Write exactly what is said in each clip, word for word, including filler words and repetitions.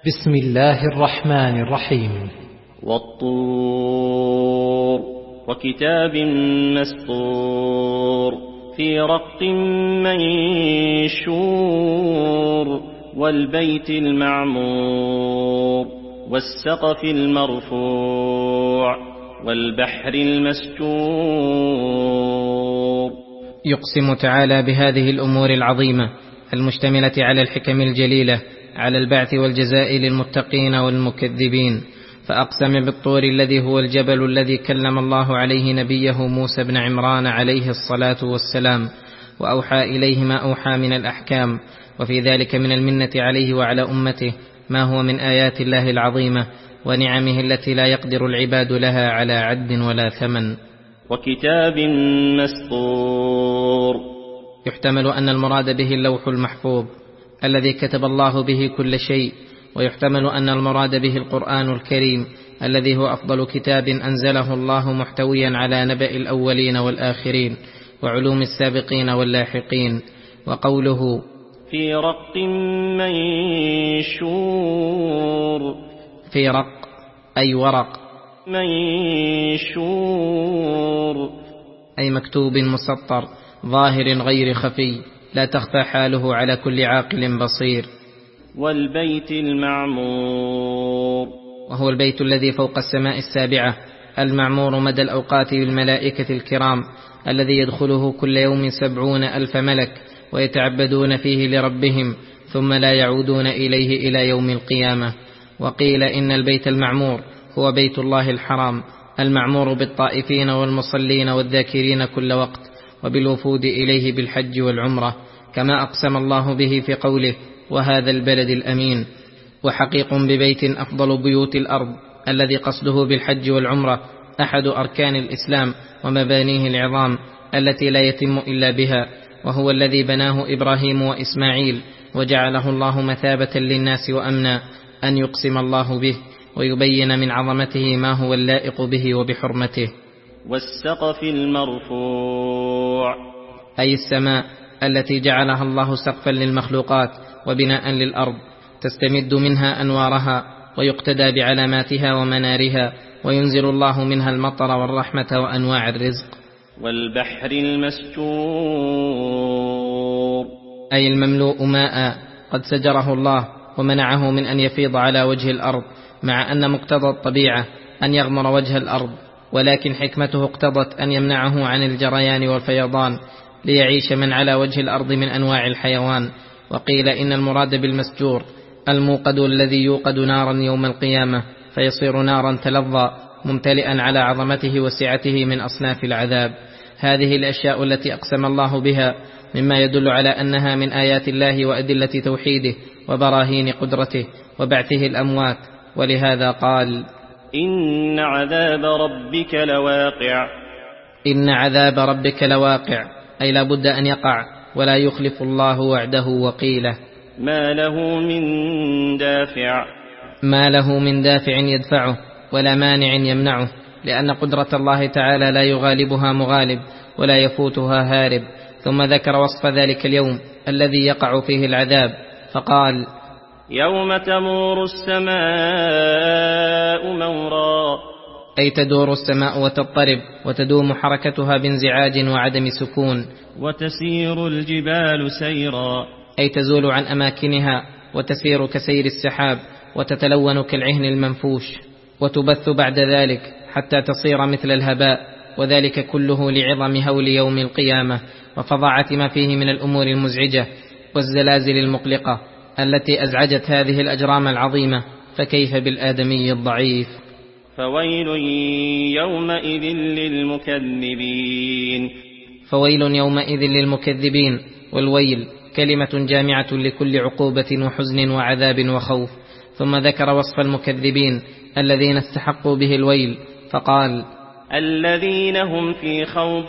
بسم الله الرحمن الرحيم. والطور وكتاب مسطور في رق منشور والبيت المعمور والسقف المرفوع والبحر المسجور. يقسم تعالى بهذه الأمور العظيمة المشتملة على الحكم الجليلة على البعث والجزاء للمتقين والمكذبين، فأقسم بالطور الذي هو الجبل الذي كلم الله عليه نبيه موسى بن عمران عليه الصلاة والسلام، وأوحى إليه ما أوحى من الأحكام، وفي ذلك من المنة عليه وعلى أمته ما هو من آيات الله العظيمة ونعمه التي لا يقدر العباد لها على عد ولا ثمن. وكتاب مسطور يحتمل أن المراد به اللوح المحفوظ الذي كتب الله به كل شيء، ويحتمل أن المراد به القرآن الكريم الذي هو أفضل كتاب أنزله الله محتويا على نبأ الأولين والآخرين وعلوم السابقين واللاحقين. وقوله في رق منشور، في رق أي ورق، منشور أي مكتوب مسطر ظاهر غير خفي لا تخفى حاله على كل عاقل بصير. والبيت المعمور، وهو البيت الذي فوق السماء السابعة المعمور مدى الأوقات بالملائكة الكرام، الذي يدخله كل يوم سبعون ألف ملك ويتعبدون فيه لربهم ثم لا يعودون إليه إلى يوم القيامة. وقيل إن البيت المعمور هو بيت الله الحرام المعمور بالطائفين والمصلين والذاكرين كل وقت وبالوفود إليه بالحج والعمرة، كما أقسم الله به في قوله وهذا البلد الأمين. وحقيق ببيت أفضل بيوت الأرض الذي قصده بالحج والعمرة أحد أركان الإسلام ومبانيه العظام التي لا يتم إلا بها، وهو الذي بناه إبراهيم وإسماعيل وجعله الله مثابة للناس وأمنا، أن يقسم الله به ويبين من عظمته ما هو اللائق به وبحرمته. والسقف المرفوع، أي السماء التي جعلها الله سقفا للمخلوقات وبناء للأرض تستمد منها أنوارها ويقتدى بعلاماتها ومنارها، وينزل الله منها المطر والرحمة وأنواع الرزق. والبحر المسجور، أي المملوء ماء قد سجره الله ومنعه من أن يفيض على وجه الأرض، مع أن مقتضى الطبيعة أن يغمر وجه الأرض، ولكن حكمته اقتضت أن يمنعه عن الجريان والفيضان ليعيش من على وجه الأرض من أنواع الحيوان. وقيل إن المراد بالمسجور الموقد الذي يوقد نارا يوم القيامة فيصير نارا تلظى ممتلئا على عظمته وسعته من أصناف العذاب. هذه الأشياء التي أقسم الله بها مما يدل على أنها من آيات الله وأدلة توحيده وبراهين قدرته وبعثه الأموات، ولهذا قال إن عذاب ربك لواقع. إن عذاب ربك لواقع، أي لا بد أن يقع ولا يخلف الله وعده وقيله. ما له من دافع، ما له من دافع يدفعه ولا مانع يمنعه، لأن قدرة الله تعالى لا يغالبها مغالب ولا يفوتها هارب. ثم ذكر وصف ذلك اليوم الذي يقع فيه العذاب فقال يوم تمور السماء مورا، أي تدور السماء وتضطرب وتدوم حركتها بانزعاج وعدم سكون. وتسير الجبال سيرا، أي تزول عن أماكنها وتسير كسير السحاب وتتلون كالعهن المنفوش، وتبث بعد ذلك حتى تصير مثل الهباء، وذلك كله لعظم هول يوم القيامة وفظاعة ما فيه من الأمور المزعجة والزلازل المقلقة التي أزعجت هذه الأجرام العظيمة، فكيف بالآدمي الضعيف. فويل يومئذ للمكذبين، فويل يومئذ للمكذبين، والويل كلمة جامعة لكل عقوبة وحزن وعذاب وخوف. ثم ذكر وصف المكذبين الذين استحقوا به الويل فقال الذين هم في خوض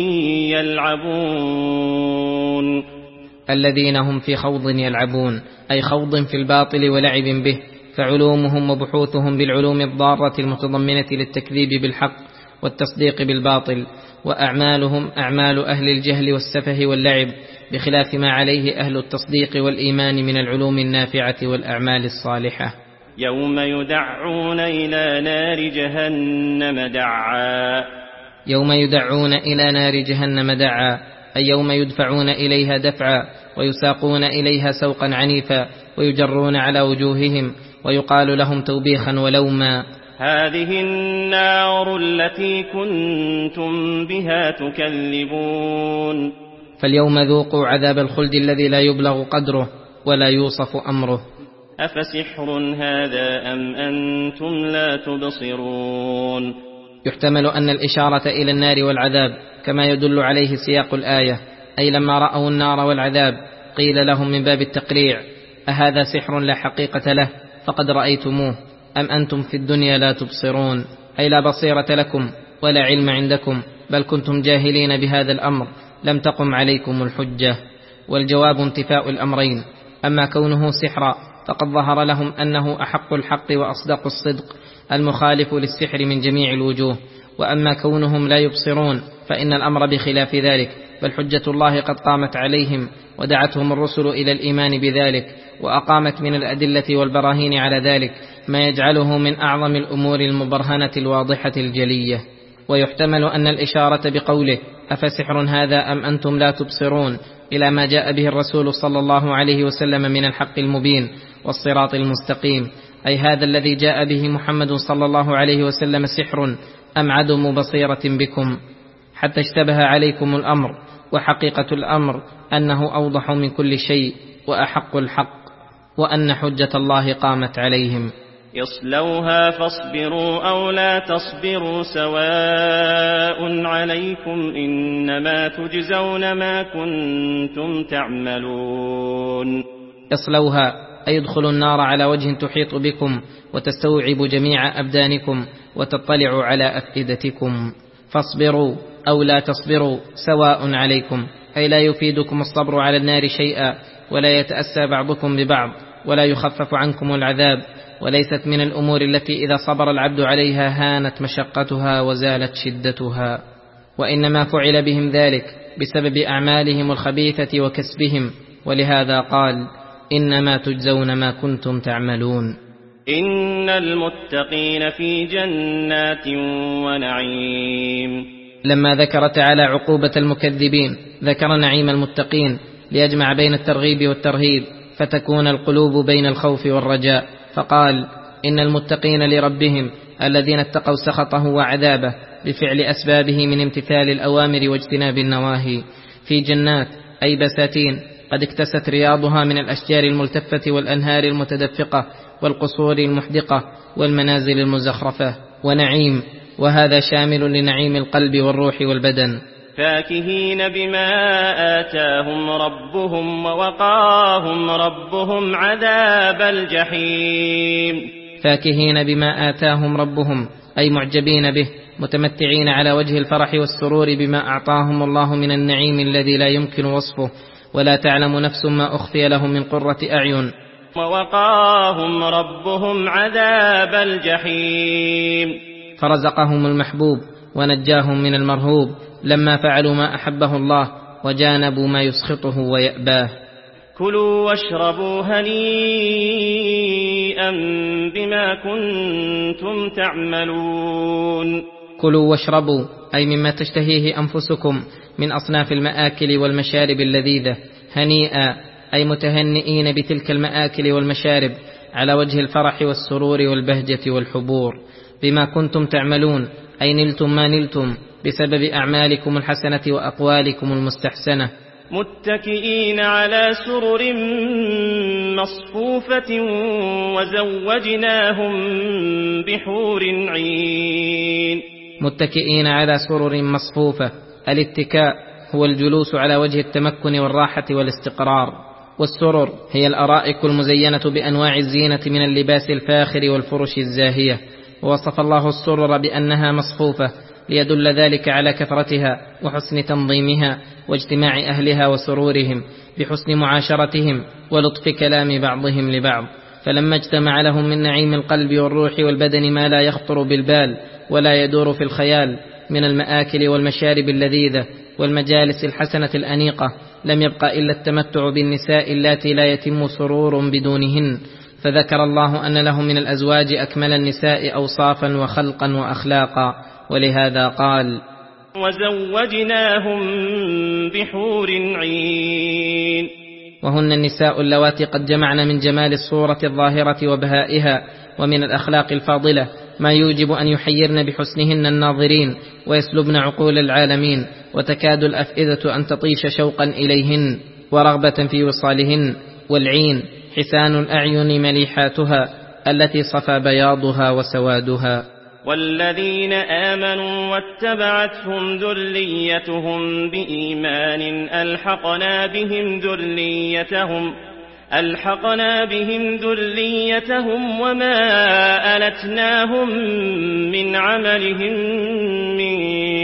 يلعبون. الذين هم في خوض يلعبون، أي خوض في الباطل ولعب به، فعلومهم وبحوثهم بالعلوم الضارة المتضمنة للتكذيب بالحق والتصديق بالباطل، وأعمالهم أعمال أهل الجهل والسفه واللعب بخلاف ما عليه أهل التصديق والإيمان من العلوم النافعة والأعمال الصالحة. يوم يدعون إلى نار جهنم دعا يوم يدعون إلى نار جهنم دعا، أي يوم يدفعون إليها دفعا ويساقون إليها سوقا عنيفا ويجرون على وجوههم ويقال لهم توبيخا ولوما: هذه النار التي كنتم بها تكذبون. فاليوم ذوقوا عذاب الخلد الذي لا يبلغ قدره ولا يوصف أمره. أفسحر هذا أم أنتم لا تبصرون. يحتمل أن الإشارة إلى النار والعذاب كما يدل عليه سياق الآية، أي لما رأوا النار والعذاب قيل لهم من باب التقريع: أهذا سحر لا حقيقة له فقد رأيتموه أم أنتم في الدنيا لا تبصرون، أي لا بصيرة لكم ولا علم عندكم، بل كنتم جاهلين بهذا الأمر، لم تقم عليكم الحجة. والجواب انتفاء الأمرين: أما كونه سحرا فقد ظهر لهم أنه أحق الحق وأصدق الصدق المخالف للسحر من جميع الوجوه، وأما كونهم لا يبصرون فإن الأمر بخلاف ذلك، بل حجة الله قد قامت عليهم ودعتهم الرسل إلى الإيمان بذلك، وأقامت من الأدلة والبراهين على ذلك ما يجعله من أعظم الأمور المبرهنة الواضحة الجلية. ويحتمل أن الإشارة بقوله أفسحر هذا أم أنتم لا تبصرون إلى ما جاء به الرسول صلى الله عليه وسلم من الحق المبين والصراط المستقيم، أي هذا الذي جاء به محمد صلى الله عليه وسلم سحر أم عدم بصيرة بكم، حتى اشتبه عليكم الأمر. وحقيقة الأمر أنه أوضح من كل شيء وأحق الحق، وأن حجة الله قامت عليهم. يصلوها فاصبروا أو لا تصبروا سواء عليكم إنما تجزون ما كنتم تعملون. يصلوها أي يدخلوا النار على وجه تحيط بكم وتستوعب جميع أبدانكم وتطلع على أفئدتكم. فاصبروا أو لا تصبروا سواء عليكم، أي لا يفيدكم الصبر على النار شيئا، ولا يتأسى بعضكم ببعض، ولا يخفف عنكم العذاب، وليست من الأمور التي إذا صبر العبد عليها هانت مشقتها وزالت شدتها، وإنما فعل بهم ذلك بسبب أعمالهم الخبيثة وكسبهم، ولهذا قال إنما تجزون ما كنتم تعملون. إن المتقين في جنات ونعيم. لما ذكر تعالى عقوبة المكذبين ذكر نعيم المتقين ليجمع بين الترغيب والترهيب، فتكون القلوب بين الخوف والرجاء، فقال إن المتقين لربهم الذين اتقوا سخطه وعذابه بفعل أسبابه من امتثال الأوامر واجتناب النواهي في جنات، أي بساتين قد اكتست رياضها من الأشجار الملتفة والأنهار المتدفقة والقصور المحدقة والمنازل المزخرفة، ونعيم، وهذا شامل لنعيم القلب والروح والبدن. فاكهين بما آتاهم ربهم ووقاهم ربهم عذاب الجحيم. فاكهين بما آتاهم ربهم أي معجبين به، متمتعين على وجه الفرح والسرور بما أعطاهم الله من النعيم الذي لا يمكن وصفه، ولا تعلم نفس ما أخفي لهم من قرة أعين. ووقاهم ربهم عذاب الجحيم. فرزقهم المحبوب ونجاهم من المرهوب لما فعلوا ما أحبه الله وجانبوا ما يسخطه ويأباه. كلوا واشربوا هنيئا بما كنتم تعملون. كلوا واشربوا أي مما تشتهيه أنفسكم من أصناف المآكل والمشارب اللذيذة، هنيئا أي متهنئين بتلك المآكل والمشارب على وجه الفرح والسرور والبهجة والحبور، بما كنتم تعملون أي نلتم ما نلتم بسبب أعمالكم الحسنة وأقوالكم المستحسنة. متكئين على سرر مصفوفة وزوجناهم بحور عين. متكئين على سرر مصفوفة، الاتكاء هو الجلوس على وجه التمكن والراحة والاستقرار، والسرر هي الأرائك المزينة بأنواع الزينة من اللباس الفاخر والفرش الزاهية، ووصف الله السرر بأنها مصفوفة ليدل ذلك على كثرتها وحسن تنظيمها واجتماع أهلها وسرورهم بحسن معاشرتهم ولطف كلام بعضهم لبعض. فلما اجتمع لهم من نعيم القلب والروح والبدن ما لا يخطر بالبال ولا يدور في الخيال من المآكل والمشارب اللذيذة والمجالس الحسنة الأنيقة لم يبق إلا التمتع بالنساء اللاتي لا يتم سرور بدونهن، فذكر الله أن له من الأزواج أكمل النساء أوصافا وخلقا وأخلاقا، ولهذا قال: وزوجناهم بحور عين. وهن النساء اللواتي قد جمعن من جمال الصورة الظاهرة وبهائها ومن الأخلاق الفاضلة ما يوجب أن يحيرن بحسنهن الناظرين ويسلبن عقول العالمين، وتكاد الأفئدة أن تطيش شوقا إليهن ورغبة في وصالهن. والعين حسان الأعين مليحاتها التي صفى بياضها وسوادها. والذين آمنوا واتبعتهم ذريتهم بإيمان ألحقنا بهم ذريتهم ألحقنا بهم ذريتهم وما ألتناهم من عملهم من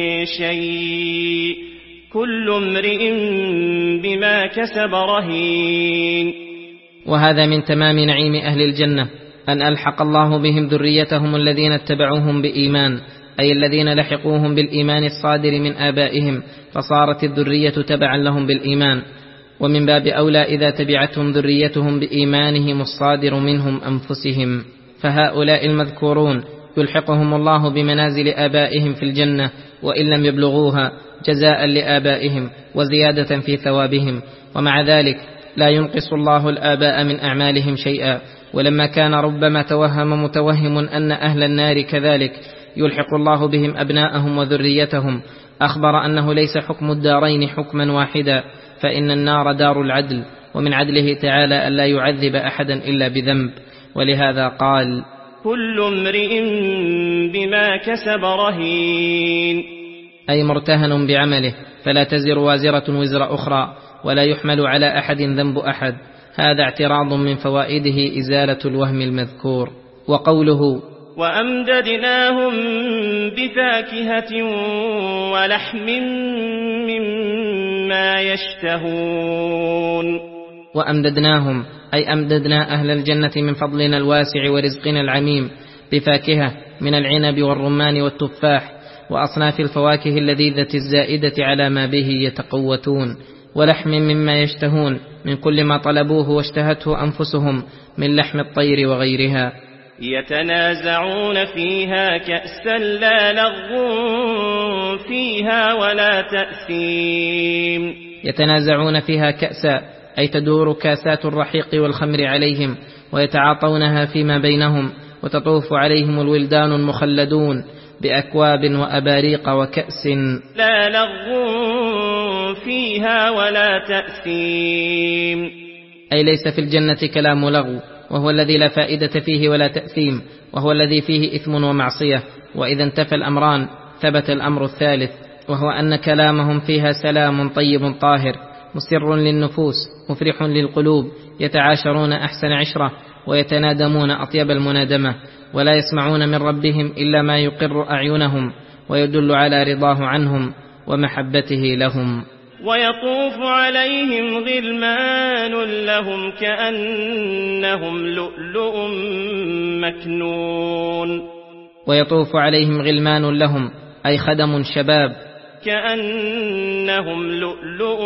شيء، كل امرئ بما كسب رهين. وهذا من تمام نعيم أهل الجنة أن ألحق الله بهم ذريتهم الذين اتبعوهم بإيمان، أي الذين لحقوهم بالإيمان الصادر من آبائهم، فصارت الذرية تبعا لهم بالإيمان. ومن باب أولى إذا تبعتهم ذريتهم بإيمانهم الصادر منهم أنفسهم، فهؤلاء المذكورون يلحقهم الله بمنازل آبائهم في الجنة وإن لم يبلغوها، جزاء لآبائهم وزيادة في ثوابهم. ومع ذلك لا ينقص الله الآباء من أعمالهم شيئا، ولما كان ربما توهم متوهم أن أهل النار كذلك يلحق الله بهم أبناءهم وذريتهم، أخبر أنه ليس حكم الدارين حكما واحدا، فإن النار دار العدل، ومن عدله تعالى ألا يعذب أحدا إلا بذنب. ولهذا قال: كل امرئ بما كسب رهين، أي مرتهن بعمله، فلا تزر وازرة وزر أخرى، ولا يحمل على أحد ذنب أحد. هذا اعتراض من فوائده إزالة الوهم المذكور. وقوله: وأمددناهم بفاكهة ولحم مما يشتهون. وأمددناهم أي أمددنا أهل الجنة من فضلنا الواسع ورزقنا العميم بفاكهة من العنب والرمان والتفاح وأصناف الفواكه اللذيذة الزائدة على ما به يتقوتون، ولحم مما يشتهون من كل ما طلبوه واشتهته أنفسهم من لحم الطير وغيرها. يتنازعون فيها كأسا لا لغو فيها ولا تأثيم. يتنازعون فيها كأسا أي تدور كاسات الرحيق والخمر عليهم ويتعاطونها فيما بينهم، وتطوف عليهم الولدان المخلدون بأكواب وأباريق وكأس لا لغو فيها ولا تأثيم، أي ليس في الجنة كلام لغو، وهو الذي لا فائدة فيه ولا تأثيم، وهو الذي فيه إثم ومعصية. وإذا انتفى الأمران ثبت الأمر الثالث، وهو أن كلامهم فيها سلام طيب طاهر مسر للنفوس مفرح للقلوب، يتعاشرون أحسن عشرة ويتنادمون أطيب المنادمة، ولا يسمعون من ربهم إلا ما يقر أعينهم ويدل على رضاه عنهم ومحبته لهم. ويطوف عليهم غلمان لهم كأنهم لؤلؤ مكنون. ويطوف عليهم غلمان لهم أي خدم شباب كأنهم لؤلؤ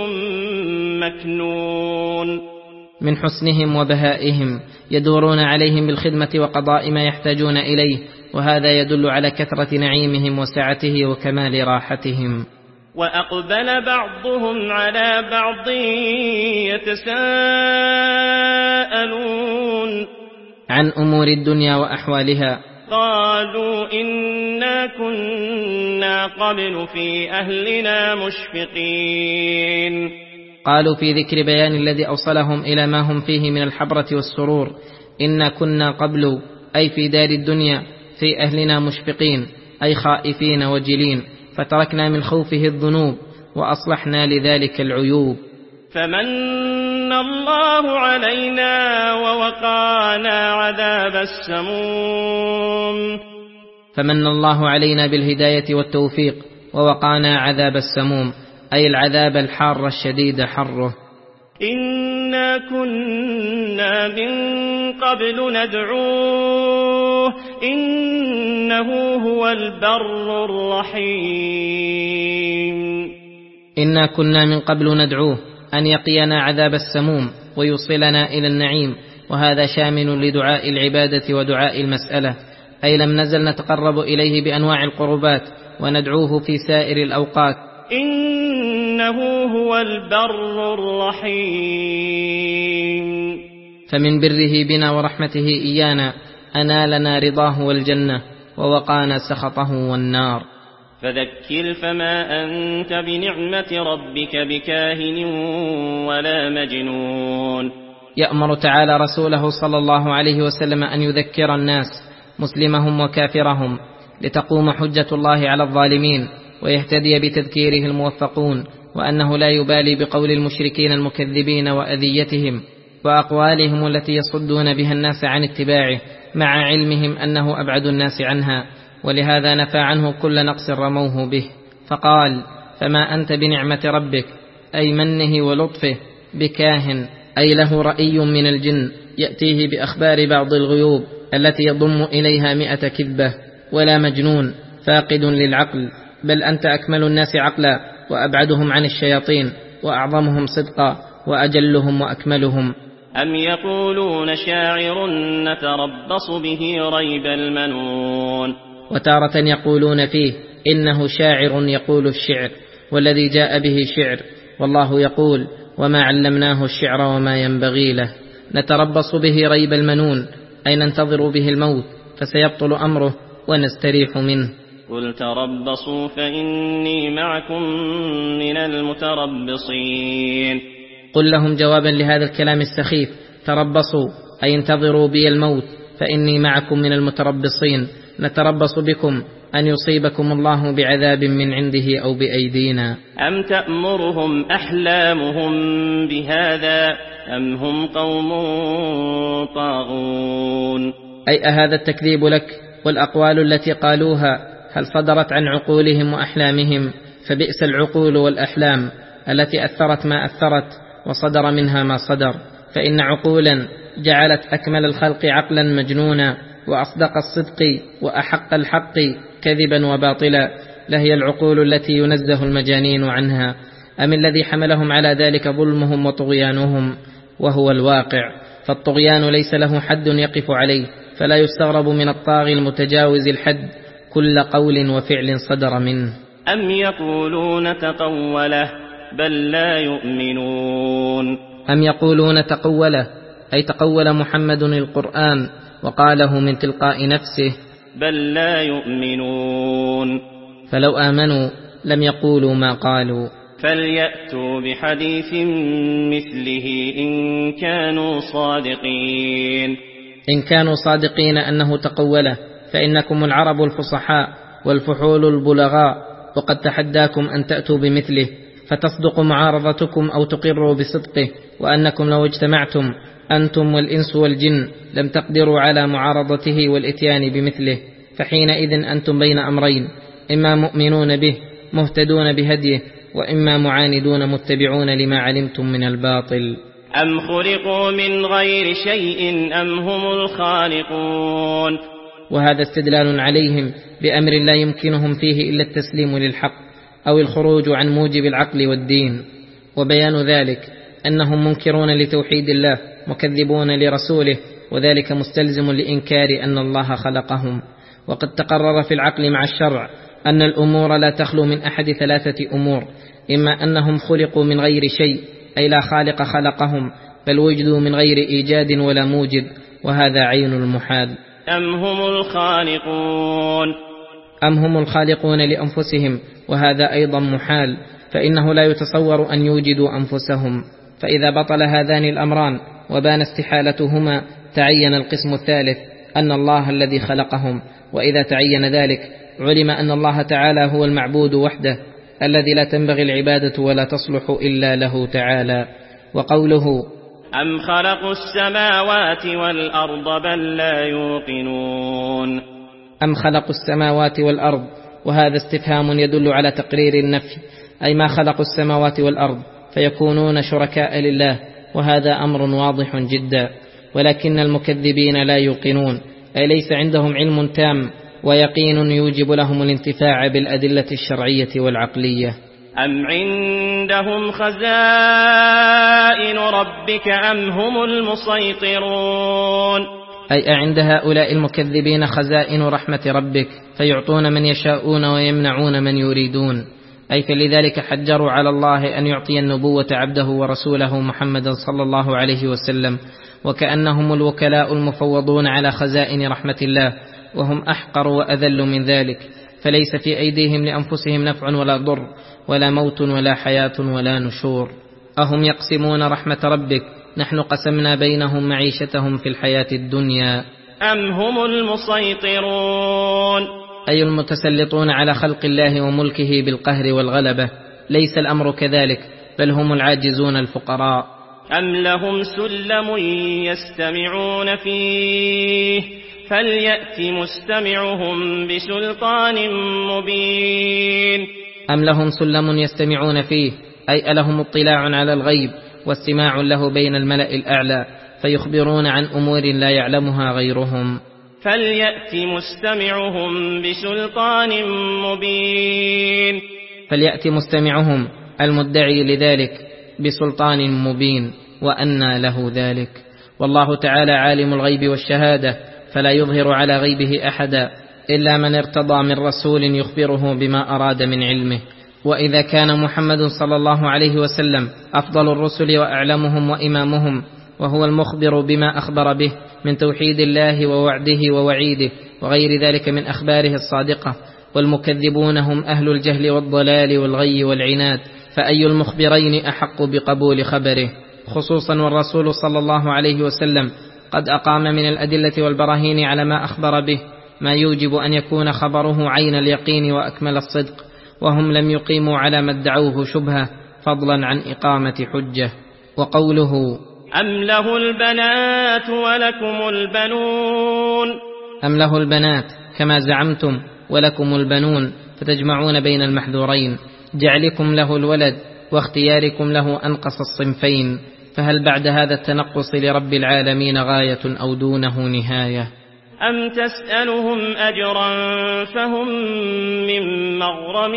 مكنون، من حسنهم وبهائهم يدورون عليهم بالخدمة وقضاء ما يحتاجون إليه، وهذا يدل على كثرة نعيمهم وسعته وكمال راحتهم. وأقبل بعضهم على بعض يتساءلون عن أمور الدنيا وأحوالها. قالوا إنا كنا قبل في أهلنا مشفقين. قالوا في ذكر بيان الذي أوصلهم إلى ما هم فيه من الحبرة والسرور: إنا كنا قبل أي في دار الدنيا في أهلنا مشفقين أي خائفين وجلين، فتركنا من خوفه الذنوب وأصلحنا لذلك العيوب. فمن الله علينا ووقانا عذاب السموم. فمن الله علينا بالهداية والتوفيق ووقانا عذاب السموم أي العذاب الحار الشديد حره. إنا كنا من قبل ندعوه إنه هو البر الرحيم. إنا كنا من قبل ندعوه أن يقينا عذاب السموم ويوصلنا إلى النعيم، وهذا شامل لدعاء العبادة ودعاء المسألة، أي لم نزل نتقرب إليه بأنواع القربات وندعوه في سائر الأوقات. إنه هو البر الرحيم. فمن بره بنا ورحمته إيانا أنالنا رضاه والجنة، ووقانا سخطه والنار. فذكر فما أنت بنعمة ربك بكاهن ولا مجنون. يأمر تعالى رسوله صلى الله عليه وسلم أن يذكر الناس مسلمهم وكافرهم، لتقوم حجة الله على الظالمين ويهتدي بتذكيره الموفقون، وأنه لا يبالي بقول المشركين المكذبين وأذيتهم وأقوالهم التي يصدون بها الناس عن اتباعه، مع علمهم أنه أبعد الناس عنها، ولهذا نفى عنه كل نقص رموه به، فقال: فما أنت بنعمة ربك، أي منه ولطفه، بكاهن، أي له رأي من الجن يأتيه بأخبار بعض الغيوب التي يضم إليها مئة كذبة، ولا مجنون فاقد للعقل، بل أنت أكمل الناس عقلا وأبعدهم عن الشياطين وأعظمهم صدقا وأجلهم وأكملهم. أم يقولون شاعر نتربص به ريب المنون. وتارة يقولون فيه إنه شاعر يقول الشعر، والذي جاء به شعر، والله يقول: وما علمناه الشعر وما ينبغي له. نتربص به ريب المنون، أي ننتظر به الموت فسيبطل أمره ونستريح منه. قل تربصوا فإني معكم من المتربصين. قل لهم جوابا لهذا الكلام السخيف: تربصوا، أي انتظروا بي الموت، فإني معكم من المتربصين. نتربص بكم أن يصيبكم الله بعذاب من عنده أو بأيدينا. أم تأمرهم أحلامهم بهذا أم هم قوم طاغون. أي أهذا التكذيب لك والأقوال التي قالوها هل صدرت عن عقولهم وأحلامهم؟ فبئس العقول والأحلام التي أثرت ما أثرت وصدر منها ما صدر، فإن عقولا جعلت أكمل الخلق عقلا مجنونا وأصدق الصدق وأحق الحق كذبا وباطلا لهي العقول التي ينزه المجانين عنها. أم الذي حملهم على ذلك ظلمهم وطغيانهم، وهو الواقع، فالطغيان ليس له حد يقف عليه، فلا يستغرب من الطاغي المتجاوز الحد كل قول وفعل صدر منه. أم يقولون تقوله بل لا يؤمنون. أم يقولون تقوله، أي تقول محمد القرآن وقاله من تلقاء نفسه، بل لا يؤمنون. فلو آمنوا لم يقولوا ما قالوا. فليأتوا بحديث مثله إن كانوا صادقين. إن كانوا صادقين أنه تقوله، فإنكم العرب الفصحاء والفحول البلغاء، وقد تحداكم أن تأتوا بمثله، فتصدق معارضتكم أو تقروا بصدقه، وأنكم لو اجتمعتم أنتم والإنس والجن لم تقدروا على معارضته والإتيان بمثله، فحينئذ أنتم بين أمرين: إما مؤمنون به مهتدون بهديه، وإما معاندون متبعون لما علمتم من الباطل. أم خلقوا من غير شيء أم هم الخالقون. وهذا استدلال عليهم بأمر لا يمكنهم فيه إلا التسليم للحق أو الخروج عن موجب العقل والدين، وبيان ذلك أنهم منكرون لتوحيد الله مكذبون لرسوله، وذلك مستلزم لإنكار أن الله خلقهم. وقد تقرر في العقل مع الشرع أن الأمور لا تخلو من أحد ثلاثة أمور: إما أنهم خلقوا من غير شيء، أي لا خالق خلقهم، بل وجدوا من غير إيجاد ولا موجد، وهذا عين المحال. أم هم الخالقون. أم هم الخالقون لأنفسهم، وهذا أيضا محال، فإنه لا يتصور أن يوجدوا أنفسهم. فإذا بطل هذان الأمران وبان استحالتهما تعين القسم الثالث أن الله الذي خلقهم، وإذا تعين ذلك علم أن الله تعالى هو المعبود وحده الذي لا تنبغي العبادة ولا تصلح إلا له تعالى. وقوله أم خلقوا السماوات والأرض بل لا يوقنون. أم خلقوا السماوات والأرض، وهذا استفهام يدل على تقرير النفي، أي ما خلقوا السماوات والأرض فيكونون شركاء لله، وهذا أمر واضح جدا. ولكن المكذبين لا يوقنون، أي ليس عندهم علم تام ويقين يوجب لهم الانتفاع بالأدلة الشرعية والعقلية. أم عندهم خزائن ربك أم هم المسيطرون أي أعند هؤلاء المكذبين خزائن رحمة ربك فيعطون من يشاءون ويمنعون من يريدون، أي فلذلك حجروا على الله أن يعطي النبوة عبده ورسوله محمد صلى الله عليه وسلم، وكأنهم الوكلاء المفوضون على خزائن رحمة الله، وهم أحقر وأذل من ذلك، فليس في أيديهم لأنفسهم نفع ولا ضر ولا موت ولا حياة ولا نشور. أهم يقسمون رحمة ربك؟ نحن قسمنا بينهم معيشتهم في الحياة الدنيا. أم هم المسيطرون أي المتسلطون على خلق الله وملكه بالقهر والغلبة؟ ليس الأمر كذلك، بل هم العاجزون الفقراء. أم لهم سلم يستمعون فيه فليأت مستمعهم بسلطان مبين. أم لهم سلم يستمعون فيه، أي ألهم اطلاع على الغيب واستماع له بين الملأ الأعلى فيخبرون عن أمور لا يعلمها غيرهم. فليأت مستمعهم بسلطان مبين. فليأت مستمعهم المدعي لذلك بسلطان مبين، وأنى له ذلك؟ والله تعالى عالم الغيب والشهادة، فلا يظهر على غيبه أحدا إلا من ارتضى من رسول يخبره بما أراد من علمه. وإذا كان محمد صلى الله عليه وسلم أفضل الرسل وأعلمهم وإمامهم، وهو المخبر بما أخبر به من توحيد الله ووعده ووعيده وغير ذلك من أخباره الصادقة، والمكذبون هم أهل الجهل والضلال والغي والعناد، فأي المخبرين أحق بقبول خبره؟ خصوصا والرسول صلى الله عليه وسلم قد أقام من الأدلة والبراهين على ما أخبر به ما يوجب أن يكون خبره عين اليقين وأكمل الصدق، وهم لم يقيموا على ما ادعوه شبهة فضلا عن إقامة حجة. وقوله أم له البنات ولكم البنون. أم له البنات كما زعمتم ولكم البنون، فتجمعون بين المحذورين، جعلكم له الولد واختياركم له أنقص الصنفين، فهل بعد هذا التنقص لرب العالمين غاية أو دونه نهاية؟ أم تسألهم أجرا فهم من مغرم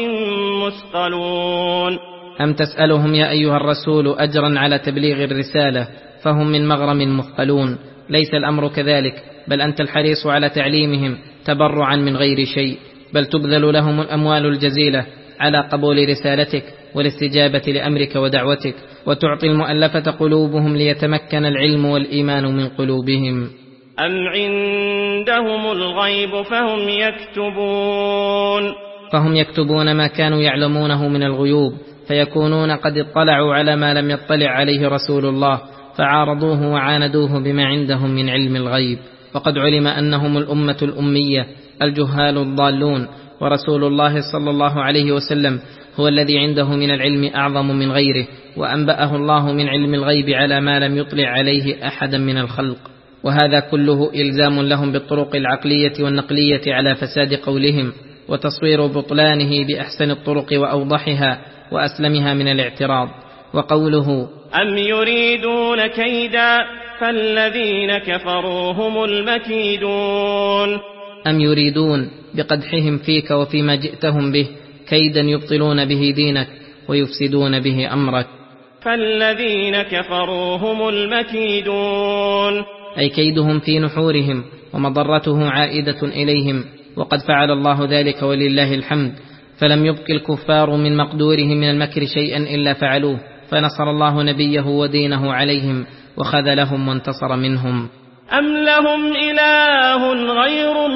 مثقلون. أم تسألهم يا أيها الرسول أجرا على تبليغ الرسالة فهم من مغرم مثقلون؟ ليس الأمر كذلك، بل أنت الحريص على تعليمهم تبرعا من غير شيء، بل تبذل لهم الأموال الجزيلة على قبول رسالتك والاستجابة لأمرك ودعوتك، وتعطي المؤلفة قلوبهم ليتمكن العلم والإيمان من قلوبهم. أم عندهم الغيب فهم يكتبون. فهم يكتبون ما كانوا يعلمونه من الغيوب، فيكونون قد اطلعوا على ما لم يطلع عليه رسول الله، فعارضوه وعاندوه بما عندهم من علم الغيب. وقد علم أنهم الأمة الأمية الجهال الضالون، ورسول الله صلى الله عليه وسلم هو الذي عنده من العلم أعظم من غيره، وأنبأه الله من علم الغيب على ما لم يطلع عليه أحدا من الخلق. وهذا كله إلزام لهم بالطرق العقلية والنقلية على فساد قولهم، وتصوير بطلانه بأحسن الطرق وأوضحها وأسلمها من الاعتراض. وقوله أم يريدون كيدا فالذين كفروا هم المكيدون. أم يريدون بقدحهم فيك وفيما جئتهم به كيدا يبطلون به دينك ويفسدون به أمرك. فالذين كفروا هم المكيدون، أي كيدهم في نحورهم ومضرته عائدة إليهم، وقد فعل الله ذلك ولله الحمد، فلم يبق الكفار من مقدورهم من المكر شيئا إلا فعلوه، فنصر الله نبيه ودينه عليهم وخذلهم وانتصر منهم. أم لهم إله غير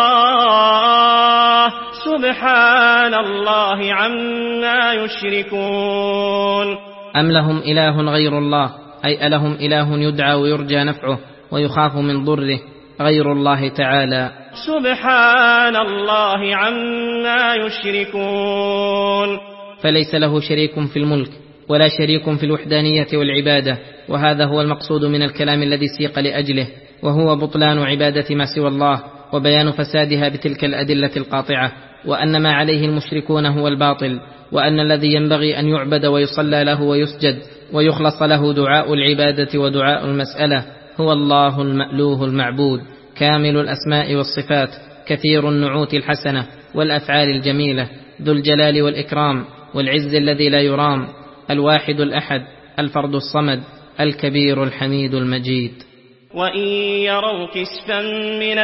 الله سبحان الله عما يشركون. أم لهم إله غير الله، أي ألهم إله يدعى ويرجى نفعه ويخاف من ضره غير الله تعالى. سبحان الله عما يشركون. فليس له شريك في الملك ولا شريك في الوحدانية والعبادة، وهذا هو المقصود من الكلام الذي سيق لأجله، وهو بطلان عبادة ما سوى الله وبيان فسادها بتلك الأدلة القاطعة، وأن ما عليه المشركون هو الباطل، وأن الذي ينبغي أن يعبد ويصلى له ويسجد ويخلص له دعاء العبادة ودعاء المسألة هو الله المألوه المعبود، كامل الأسماء والصفات، كثير النعوت الحسنة والأفعال الجميلة، ذو الجلال والإكرام، والعز الذي لا يرام، الواحد الأحد، الفرد الصمد، الكبير الحميد المجيد. وإن يروا كسفا من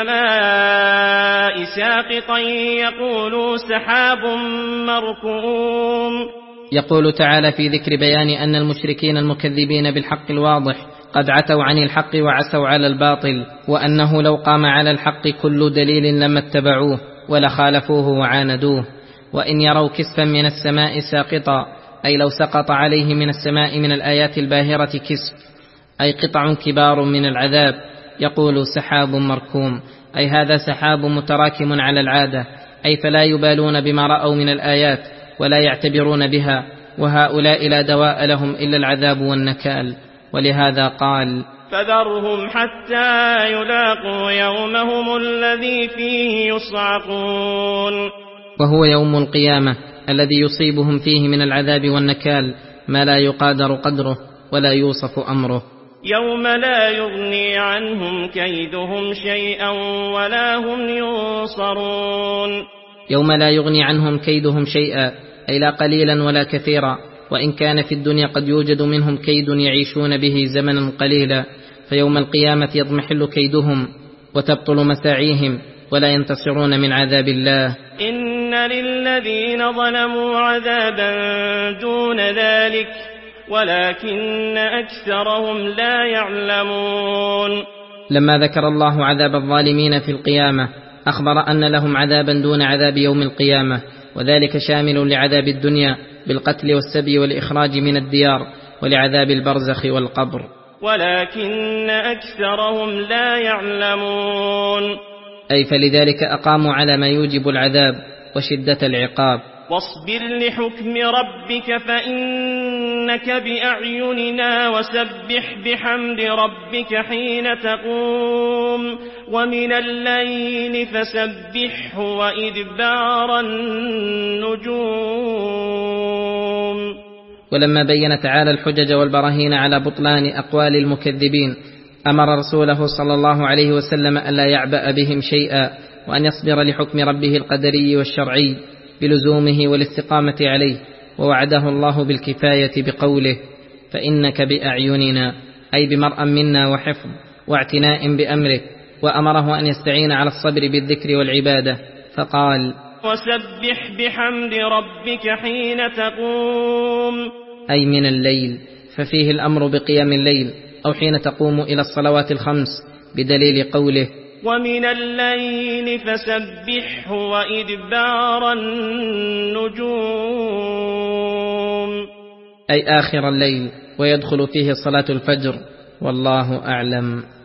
السماء ساقطا يقولوا سحاب مركوم. يقول تعالى في ذكر بيان أن المشركين المكذبين بالحق الواضح قد عتوا عن الحق وعسوا على الباطل، وأنه لو قام على الحق كل دليل لما اتبعوه ولخالفوه وعاندوه. وإن يروا كسفا من السماء ساقطا، أي لو سقط عليه من السماء من الآيات الباهرة كسف، أي قطع كبار من العذاب، يقول سحاب مركوم، أي هذا سحاب متراكم على العادة، أي فلا يبالون بما رأوا من الآيات ولا يعتبرون بها، وهؤلاء لا دواء لهم إلا العذاب والنكال. ولهذا قال: فذرهم حتى يلاقوا يومهم الذي فيه يصعقون. وهو يوم القيامة الذي يصيبهم فيه من العذاب والنكال ما لا يقادر قدره ولا يوصف أمره. يوم لا يغني عنهم كيدهم شيئا ولا هم ينصرون. يوم لا يغني عنهم كيدهم شيئا، أي لا قليلا ولا كثيرا، وإن كان في الدنيا قد يوجد منهم كيد يعيشون به زمنا قليلا، فيوم القيامة يضمحل كيدهم وتبطل مساعيهم ولا ينتصرون من عذاب الله. إن للذين ظلموا عذابا دون ذلك ولكن أكثرهم لا يعلمون. لما ذكر الله عذاب الظالمين في القيامة أخبر أن لهم عذابا دون عذاب يوم القيامة، وذلك شامل لعذاب الدنيا بالقتل والسبي والإخراج من الديار، ولعذاب البرزخ والقبر. ولكن أكثرهم لا يعلمون. أي فلذلك أقاموا على ما يوجب العذاب وشدة العقاب. واصبر لحكم ربك فإنك بأعيننا وسبح بحمد ربك حين تقوم ومن الليل فسبحه وإدبار النجوم. ولما بين تعالى الحجج والبراهين على بطلان أقوال المكذبين أمر رسوله صلى الله عليه وسلم ألا يعبأ بهم شيئا، وأن يصبر لحكم ربه القدري والشرعي بلزومه والاستقامة عليه، ووعده الله بالكفاية بقوله: فإنك بأعيننا، أي بمرأ منا وحفظ واعتناء بأمره، وأمره أن يستعين على الصبر بالذكر والعبادة، فقال: وسبح بحمد ربك حين تقوم، أي من الليل، ففيه الأمر بقيام الليل أو حين تقوم إلى الصلوات الخمس، بدليل قوله: ومن الليل فسبحه وإدبار النجوم، أي آخر الليل، ويدخل فيه صلاة الفجر، والله أعلم.